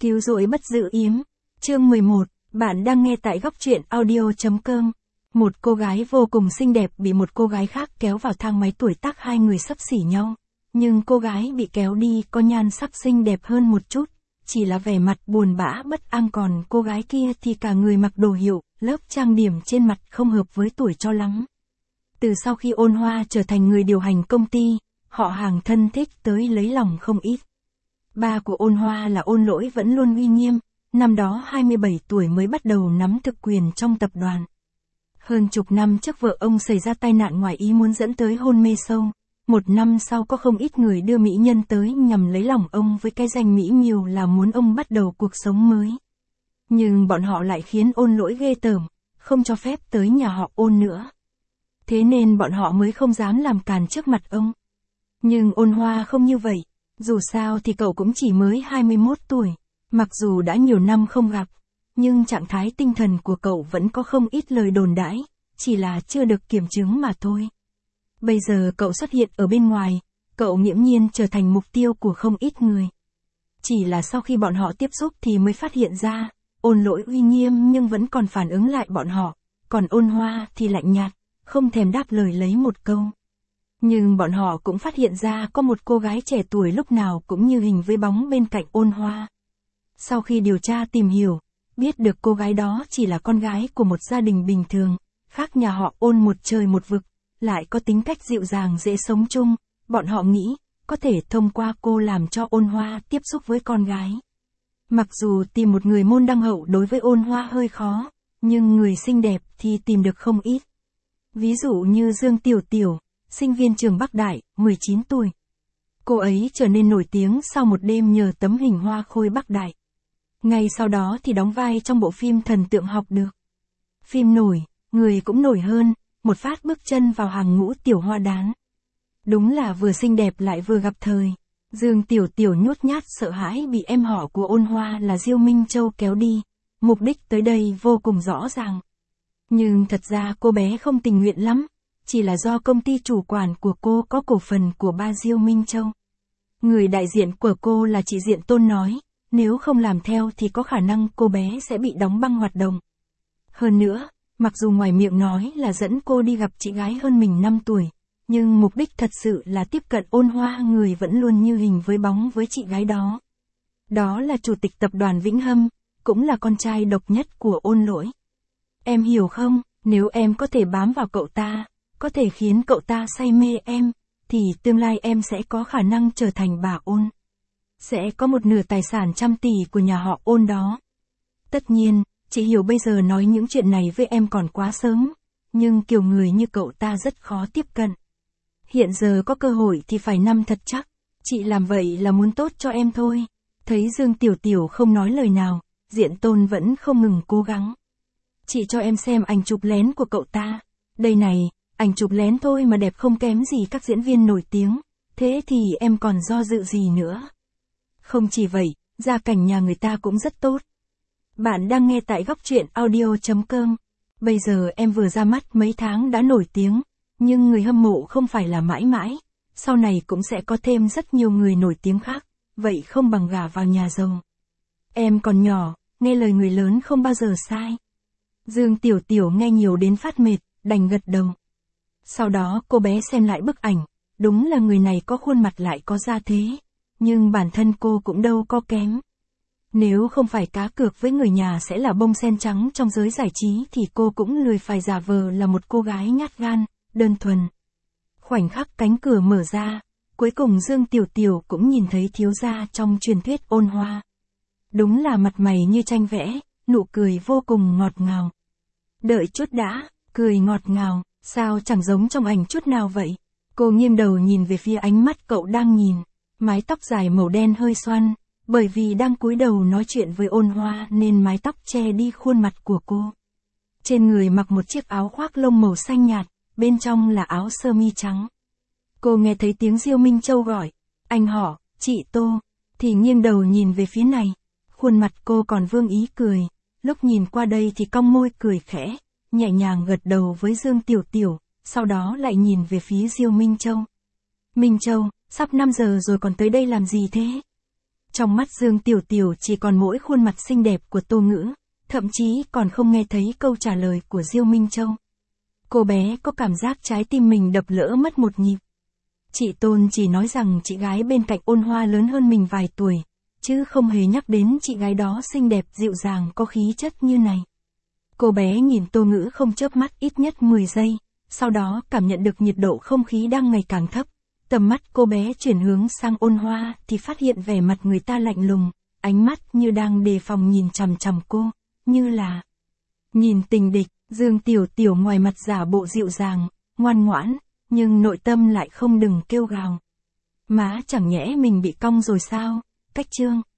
Cứu rỗi bất dự yếm. Chương 11, bạn đang nghe tại góc truyện audio.com. Một cô gái vô cùng xinh đẹp bị một cô gái khác kéo vào thang máy, tuổi tác hai người xấp xỉ nhau. Nhưng cô gái bị kéo đi có nhan sắc xinh đẹp hơn một chút, chỉ là vẻ mặt buồn bã bất an, còn cô gái kia thì cả người mặc đồ hiệu, lớp trang điểm trên mặt không hợp với tuổi cho lắm. Từ sau khi Ôn Hoa trở thành người điều hành công ty, họ hàng thân thích tới lấy lòng không ít. Ba của Ôn Hoa là Ôn Lỗi vẫn luôn uy nghiêm, năm đó 27 tuổi mới bắt đầu nắm thực quyền trong tập đoàn. Hơn chục năm trước vợ ông xảy ra tai nạn ngoài ý muốn dẫn tới hôn mê sâu. Một năm sau có không ít người đưa mỹ nhân tới nhằm lấy lòng ông với cái danh mỹ miều là muốn ông bắt đầu cuộc sống mới. Nhưng bọn họ lại khiến Ôn Lỗi ghê tởm, không cho phép tới nhà họ Ôn nữa. Thế nên bọn họ mới không dám làm càn trước mặt ông. Nhưng Ôn Hoa không như vậy, dù sao thì cậu cũng chỉ mới 21 tuổi, mặc dù đã nhiều năm không gặp, nhưng trạng thái tinh thần của cậu vẫn có không ít lời đồn đãi, chỉ là chưa được kiểm chứng mà thôi. Bây giờ cậu xuất hiện ở bên ngoài, cậu nghiễm nhiên trở thành mục tiêu của không ít người. Chỉ là sau khi bọn họ tiếp xúc thì mới phát hiện ra, Ôn Lỗi uy nghiêm nhưng vẫn còn phản ứng lại bọn họ, còn Ôn Hoa thì lạnh nhạt, không thèm đáp lời lấy một câu. Nhưng bọn họ cũng phát hiện ra có một cô gái trẻ tuổi lúc nào cũng như hình với bóng bên cạnh Ôn Hoa. Sau khi điều tra tìm hiểu, biết được cô gái đó chỉ là con gái của một gia đình bình thường, khác nhà họ Ôn một trời một vực, lại có tính cách dịu dàng dễ sống chung, bọn họ nghĩ, có thể thông qua cô làm cho Ôn Hoa tiếp xúc với con gái. Mặc dù tìm một người môn đăng hậu đối với Ôn Hoa hơi khó, nhưng người xinh đẹp thì tìm được không ít. Ví dụ như Dương Tiểu Tiểu, sinh viên trường Bắc Đại, 19 tuổi. Cô ấy trở nên nổi tiếng sau một đêm nhờ tấm hình hoa khôi Bắc Đại. Ngay sau đó thì đóng vai trong bộ phim Thần Tượng Học Được. Phim nổi, người cũng nổi hơn, một phát bước chân vào hàng ngũ tiểu hoa đán. Đúng là vừa xinh đẹp lại vừa gặp thời. Dương Tiểu Tiểu nhút nhát sợ hãi bị em họ của Ôn Hoa là Diêu Minh Châu kéo đi, mục đích tới đây vô cùng rõ ràng. Nhưng thật ra cô bé không tình nguyện lắm, chỉ là do công ty chủ quản của cô có cổ phần của ba Diêu Minh Châu. Người đại diện của cô là chị Diện Tôn nói, nếu không làm theo thì có khả năng cô bé sẽ bị đóng băng hoạt động. Hơn nữa, mặc dù ngoài miệng nói là dẫn cô đi gặp chị gái hơn mình 5 tuổi, nhưng mục đích thật sự là tiếp cận Ôn Hoa, người vẫn luôn như hình với bóng với chị gái đó. Đó là chủ tịch tập đoàn Vĩnh Hâm, cũng là con trai độc nhất của Ôn Lỗi. Em hiểu không, nếu em có thể bám vào cậu ta, có thể khiến cậu ta say mê em, thì tương lai em sẽ có khả năng trở thành bà Ôn. Sẽ có một nửa tài sản trăm tỷ của nhà họ Ôn đó. Tất nhiên, chị hiểu bây giờ nói những chuyện này với em còn quá sớm, nhưng kiểu người như cậu ta rất khó tiếp cận. Hiện giờ có cơ hội thì phải nắm thật chắc, chị làm vậy là muốn tốt cho em thôi. Thấy Dương Tiểu Tiểu không nói lời nào, Diện Tôn vẫn không ngừng cố gắng. Chị cho em xem ảnh chụp lén của cậu ta. Đây này, ảnh chụp lén thôi mà đẹp không kém gì các diễn viên nổi tiếng, thế thì em còn do dự gì nữa. Không chỉ vậy, gia cảnh nhà người ta cũng rất tốt. Bạn đang nghe tại góc truyện audio.com. Bây giờ em vừa ra mắt mấy tháng đã nổi tiếng, nhưng người hâm mộ không phải là mãi mãi, sau này cũng sẽ có thêm rất nhiều người nổi tiếng khác, vậy không bằng gả vào nhà giàu. Em còn nhỏ, nghe lời người lớn không bao giờ sai. Dương Tiểu Tiểu nghe nhiều đến phát mệt, đành gật đầu. Sau đó cô bé xem lại bức ảnh, đúng là người này có khuôn mặt lại có gia thế, nhưng bản thân cô cũng đâu có kém. Nếu không phải cá cược với người nhà sẽ là bông sen trắng trong giới giải trí thì cô cũng lười phải giả vờ là một cô gái nhát gan, đơn thuần. Khoảnh khắc cánh cửa mở ra, cuối cùng Dương Tiểu Tiểu cũng nhìn thấy thiếu gia trong truyền thuyết Ôn Hoa. Đúng là mặt mày như tranh vẽ, nụ cười vô cùng ngọt ngào. Đợi chút đã, cười ngọt ngào, sao chẳng giống trong ảnh chút nào vậy? Cô nghiêng đầu nhìn về phía ánh mắt cậu đang nhìn, mái tóc dài màu đen hơi xoăn, bởi vì đang cúi đầu nói chuyện với Ôn Hoa nên mái tóc che đi khuôn mặt của cô. Trên người mặc một chiếc áo khoác lông màu xanh nhạt, bên trong là áo sơ mi trắng. Cô nghe thấy tiếng Diêu Minh Châu gọi, anh họ, chị Tô, thì nghiêng đầu nhìn về phía này. Khuôn mặt cô còn vương ý cười, lúc nhìn qua đây thì cong môi cười khẽ, nhẹ nhàng gật đầu với Dương Tiểu Tiểu, sau đó lại nhìn về phía Diêu Minh Châu. Minh Châu, sắp 5 giờ rồi còn tới đây làm gì thế? Trong mắt Dương Tiểu Tiểu chỉ còn mỗi khuôn mặt xinh đẹp của Tô Ngữ, thậm chí còn không nghe thấy câu trả lời của Diêu Minh Châu. Cô bé có cảm giác trái tim mình đập lỡ mất một nhịp. Chị Tôn chỉ nói rằng chị gái bên cạnh Ôn Hoa lớn hơn mình vài tuổi, chứ không hề nhắc đến chị gái đó xinh đẹp dịu dàng có khí chất như này. Cô bé nhìn Tô Ngữ không chớp mắt ít nhất 10 giây, sau đó cảm nhận được nhiệt độ không khí đang ngày càng thấp. Tầm mắt cô bé chuyển hướng sang Ôn Hoa thì phát hiện vẻ mặt người ta lạnh lùng, ánh mắt như đang đề phòng nhìn chằm chằm cô, như là nhìn tình địch. Dương Tiểu Tiểu ngoài mặt giả bộ dịu dàng, ngoan ngoãn, nhưng nội tâm lại không đừng kêu gào. Má chẳng nhẽ mình bị cong rồi sao? Cách chương